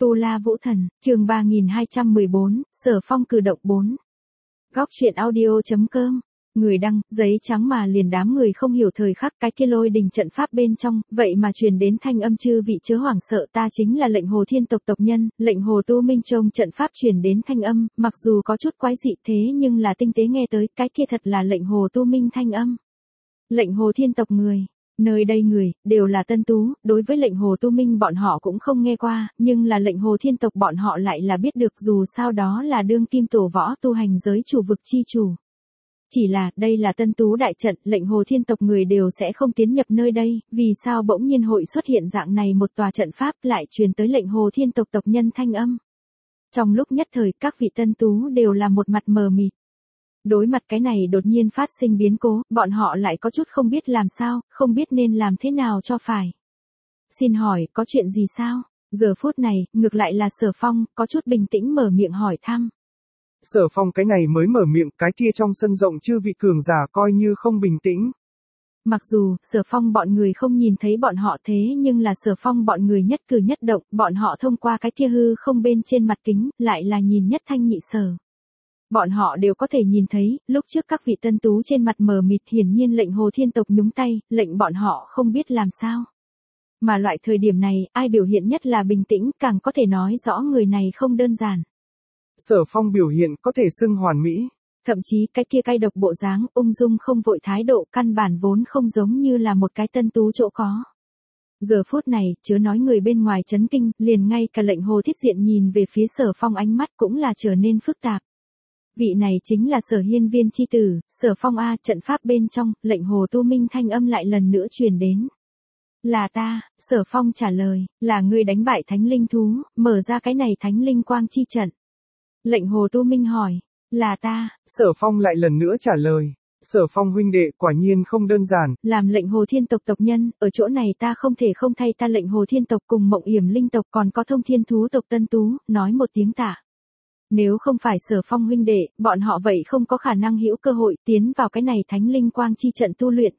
Tu La Vũ Thần, chương 3214, Sở Phong cử động 4. Góc truyện audio.com. Người đăng, giấy trắng mà liền đám người không hiểu thời khắc cái kia lôi đình trận pháp bên trong, vậy mà truyền đến thanh âm chư vị chớ hoảng sợ, ta chính là lệnh Hồ Thiên tộc tộc nhân, lệnh Hồ Tu Minh trông trận pháp truyền đến thanh âm, mặc dù có chút quái dị thế nhưng là tinh tế nghe tới, cái kia thật là lệnh Hồ Tu Minh thanh âm. Lệnh Hồ Thiên tộc người. Nơi đây người, đều là tân tú, đối với lệnh Hồ Tu Minh bọn họ cũng không nghe qua, nhưng là lệnh Hồ Thiên tộc bọn họ lại là biết được dù sao đó là đương kim tổ võ tu hành giới chủ vực chi chủ. Chỉ là, đây là tân tú đại trận, lệnh Hồ Thiên tộc người đều sẽ không tiến nhập nơi đây, vì sao bỗng nhiên hội xuất hiện dạng này một tòa trận pháp lại truyền tới lệnh Hồ Thiên tộc tộc nhân thanh âm. Trong lúc nhất thời, các vị tân tú đều là một mặt mờ mịt. Đối mặt cái này đột nhiên phát sinh biến cố, bọn họ lại có chút không biết làm sao, không biết nên làm thế nào cho phải. Xin hỏi, có chuyện gì sao? Giờ phút này, ngược lại là Sở Phong, có chút bình tĩnh mở miệng hỏi thăm. Sở Phong cái này mới mở miệng, cái kia trong sân rộng chư vị cường giả coi như không bình tĩnh. Mặc dù, Sở Phong bọn người không nhìn thấy bọn họ thế nhưng là Sở Phong bọn người nhất cử nhất động, bọn họ thông qua cái kia hư không bên trên mặt kính, lại là nhìn nhất thanh nhị sở. Bọn họ đều có thể nhìn thấy, lúc trước các vị tân tú trên mặt mờ mịt hiển nhiên lệnh Hồ Thiên tộc nhúng tay, lệnh bọn họ không biết làm sao. Mà loại thời điểm này, ai biểu hiện nhất là bình tĩnh, càng có thể nói rõ người này không đơn giản. Sở Phong biểu hiện có thể xưng hoàn mỹ. Thậm chí cái kia cay độc bộ dáng, ung dung không vội thái độ căn bản vốn không giống như là một cái tân tú chỗ có. Giờ phút này, chớ nói người bên ngoài chấn kinh, liền ngay cả lệnh Hồ Thiết Diện nhìn về phía Sở Phong ánh mắt cũng là trở nên phức tạp. Vị này chính là Sở Hiên Viên chi tử, Sở Phong a, trận pháp bên trong, lệnh Hồ Tu Minh thanh âm lại lần nữa truyền đến. Là ta, Sở Phong trả lời, là ngươi đánh bại thánh linh thú, mở ra cái này thánh linh quang chi trận. Lệnh Hồ Tu Minh hỏi, là ta. Sở Phong lại lần nữa trả lời. Sở Phong huynh đệ quả nhiên không đơn giản. Làm lệnh Hồ Thiên tộc tộc nhân, ở chỗ này ta không thể không thay ta lệnh Hồ Thiên tộc cùng Mộng Yểm linh tộc còn có Thông Thiên thú tộc tân tú, nói một tiếng tạ. Nếu không phải Sở Phong huynh đệ, bọn họ vậy không có khả năng hữu cơ hội tiến vào cái này thánh linh quang chi trận tu luyện,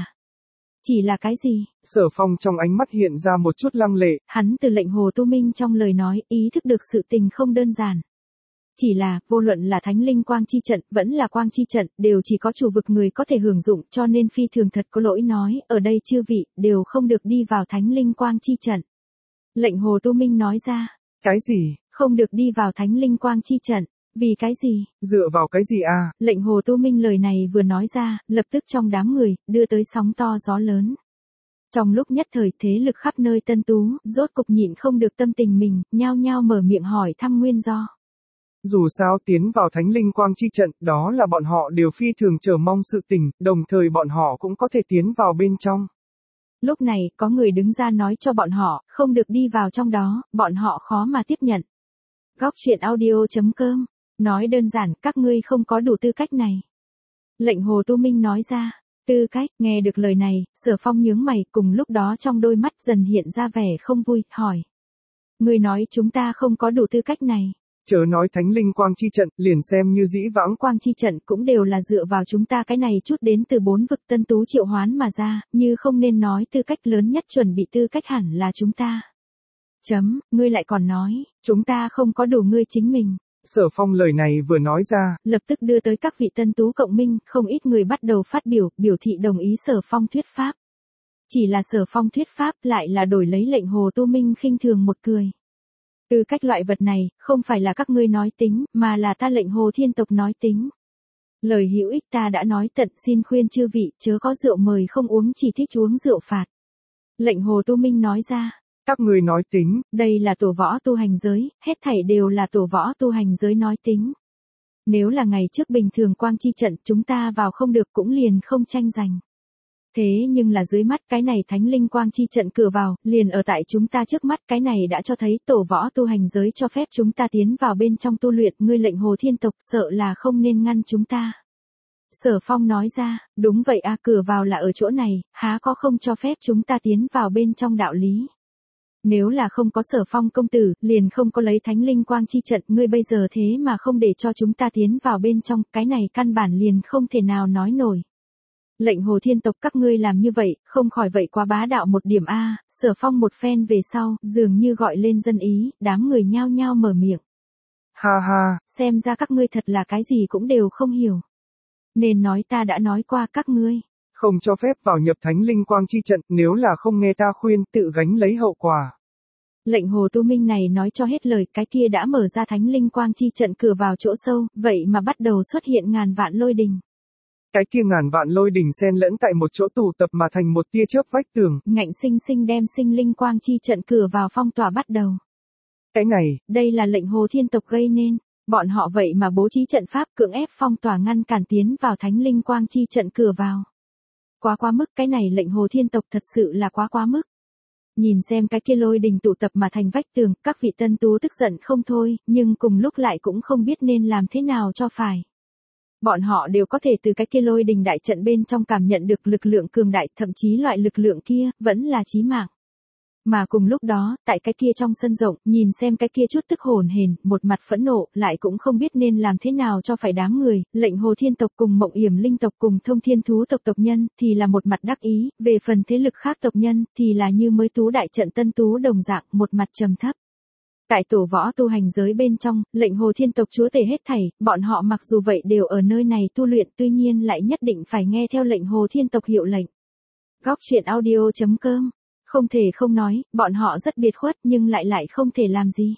chỉ là cái gì? Sở Phong trong ánh mắt hiện ra một chút lăng lệ. Hắn từ lệnh Hồ Tu Minh trong lời nói, ý thức được sự tình không đơn giản. Chỉ là, vô luận là thánh linh quang chi trận, vẫn là quang chi trận, đều chỉ có chủ vực người có thể hưởng dụng, cho nên phi thường thật có lỗi nói, ở đây chư vị, đều không được đi vào thánh linh quang chi trận. Lệnh Hồ Tu Minh nói ra. Cái gì? Không được đi vào thánh linh quang chi trận. Vì cái gì? Dựa vào cái gì à? Lệnh Hồ Tu Minh lời này vừa nói ra, lập tức trong đám người, đưa tới sóng to gió lớn. Trong lúc nhất thời thế lực khắp nơi tân tú, rốt cục nhịn không được tâm tình mình, nhao nhao mở miệng hỏi thăm nguyên do. Dù sao tiến vào thánh linh quang chi trận, đó là bọn họ đều phi thường chờ mong sự tình, đồng thời bọn họ cũng có thể tiến vào bên trong. Lúc này, có người đứng ra nói cho bọn họ, không được đi vào trong đó, bọn họ khó mà tiếp nhận. Góc truyện audio.com. Nói đơn giản, các ngươi không có đủ tư cách này. Lệnh Hồ Tu Minh nói ra. Tư cách, nghe được lời này, Sở Phong nhướng mày, cùng lúc đó trong đôi mắt dần hiện ra vẻ không vui, hỏi. Ngươi nói chúng ta không có đủ tư cách này. Chớ nói thánh linh quang chi trận, liền xem như dĩ vãng quang chi trận cũng đều là dựa vào chúng ta cái này chút đến từ 4 vực tân tú triệu hoán mà ra, như không nên nói tư cách lớn nhất chuẩn bị tư cách hẳn là chúng ta. Ngươi lại còn nói, chúng ta không có đủ ngươi chính mình. Sở Phong lời này vừa nói ra, lập tức đưa tới các vị tân tú cộng minh, không ít người bắt đầu phát biểu thị đồng ý Sở Phong thuyết pháp. Chỉ là Sở Phong thuyết pháp lại là đổi lấy lệnh Hồ Tu Minh khinh thường một cười. Tư cách loại vật này, không phải là các ngươi nói tính, mà là ta lệnh Hồ Thiên tộc nói tính. Lời hữu ích ta đã nói tận, xin khuyên chư vị, chớ có rượu mời không uống, chỉ thích uống rượu phạt. Lệnh Hồ Tu Minh nói ra. Các ngươi nói tính. Đây là tổ võ tu hành giới, hết thảy đều là tổ võ tu hành giới nói tính. Nếu là ngày trước bình thường quang chi trận chúng ta vào không được cũng liền không tranh giành. Thế nhưng là dưới mắt cái này thánh linh quang chi trận cửa vào, liền ở tại chúng ta trước mắt, cái này đã cho thấy tổ võ tu hành giới cho phép chúng ta tiến vào bên trong tu luyện, ngươi lệnh Hồ Thiên tộc sợ là không nên ngăn chúng ta. Sở Phong nói ra, đúng vậy à, cửa vào là ở chỗ này, há có không cho phép chúng ta tiến vào bên trong đạo lý. Nếu là không có Sở Phong công tử, liền không có lấy thánh linh quang chi trận, ngươi bây giờ thế mà không để cho chúng ta tiến vào bên trong, cái này căn bản liền không thể nào nói nổi. Lệnh Hồ Thiên tộc các ngươi làm như vậy, không khỏi vậy quá bá đạo một điểm a. Sở Phong một phen về sau, dường như gọi lên dân ý, đám người nhao nhao mở miệng. Ha ha, xem ra các ngươi thật là cái gì cũng đều không hiểu. Nên nói ta đã nói qua các ngươi. không cho phép vào nhập thánh linh quang chi trận, nếu là không nghe ta khuyên, tự gánh lấy hậu quả. Lệnh Hồ Tu Minh này nói cho hết lời, cái kia đã mở ra thánh linh quang chi trận cửa vào chỗ sâu, vậy mà bắt đầu xuất hiện ngàn vạn lôi đình. Cái kia ngàn vạn lôi đình xen lẫn tại một chỗ tụ tập mà thành một tia chớp vách tường. Ngạnh sinh sinh đem sinh linh quang chi trận cửa vào phong tỏa bắt đầu. Cái này, đây là lệnh Hồ Thiên tộc gây nên. Bọn họ vậy mà bố trí trận pháp cưỡng ép phong tỏa ngăn cản tiến vào thánh linh quang chi trận cửa vào. Quá mức, cái này lệnh Hồ Thiên tộc thật sự là quá mức. Nhìn xem cái kia lôi đình tụ tập mà thành vách tường, các vị tân tú tức giận không thôi, nhưng cùng lúc lại cũng không biết nên làm thế nào cho phải. Bọn họ đều có thể từ cái kia lôi đình đại trận bên trong cảm nhận được lực lượng cường đại, thậm chí loại lực lượng kia vẫn là chí mạng. Mà cùng lúc đó, tại cái kia trong sân rộng, nhìn xem cái kia chút tức hồn hển, một mặt phẫn nộ, lại cũng không biết nên làm thế nào cho phải đám người, lệnh Hồ Thiên tộc cùng Mộng Yểm Linh tộc cùng Thông Thiên Thú tộc tộc nhân, thì là một mặt đắc ý, về phần thế lực khác tộc nhân, thì là như mới tú đại trận tân tú đồng dạng, một mặt trầm thấp. Tại tổ võ tu hành giới bên trong, lệnh Hồ Thiên tộc chúa tể hết thảy, bọn họ mặc dù vậy đều ở nơi này tu luyện, tuy nhiên lại nhất định phải nghe theo lệnh Hồ Thiên tộc hiệu lệnh. Góc truyện audio.com. Không thể không nói, bọn họ rất biệt khuất nhưng lại không thể làm gì.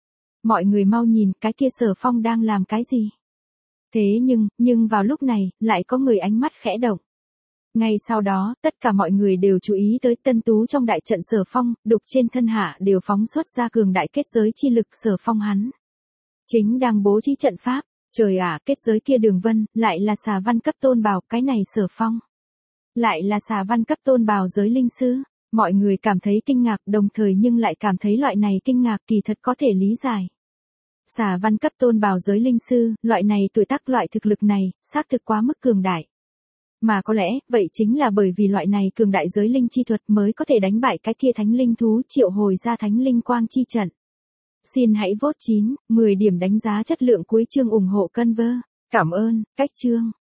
Mọi người mau nhìn, cái kia Sở Phong đang làm cái gì? Thế nhưng vào lúc này, lại có người ánh mắt khẽ động. Ngay sau đó, tất cả mọi người đều chú ý tới tân tú trong đại trận Sở Phong, đục trên thân hạ đều phóng xuất ra cường đại kết giới chi lực Sở Phong hắn. Chính đang bố trí trận pháp, trời ạ, kết giới kia đường vân, lại là xà văn cấp tôn bào, cái này Sở Phong. Lại là xà văn cấp tôn bào giới linh sư. Mọi người cảm thấy kinh ngạc đồng thời nhưng lại cảm thấy loại này kinh ngạc kỳ thật có thể lý giải. Xà văn cấp tôn bào giới linh sư, loại này tuổi tác loại thực lực này, xác thực quá mức cường đại. Mà có lẽ, vậy chính là bởi vì loại này cường đại giới linh chi thuật mới có thể đánh bại cái kia thánh linh thú triệu hồi ra thánh linh quang chi trận. Xin hãy vote 9, 10 điểm đánh giá chất lượng cuối chương ủng hộ Conver. Cảm ơn, cách chương.